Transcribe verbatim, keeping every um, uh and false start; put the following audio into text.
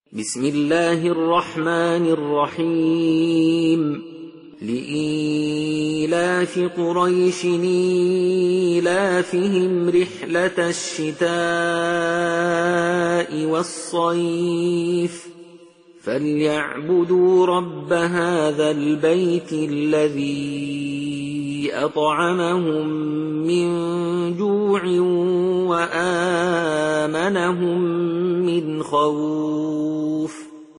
بسم الله الرحمن الرحيم لإيلاف قريش إيلافهم رحلة الشتاء والصيف فليعبدوا رب هذا البيت الذي أطعمهم من جوع وآمنهم من خوف.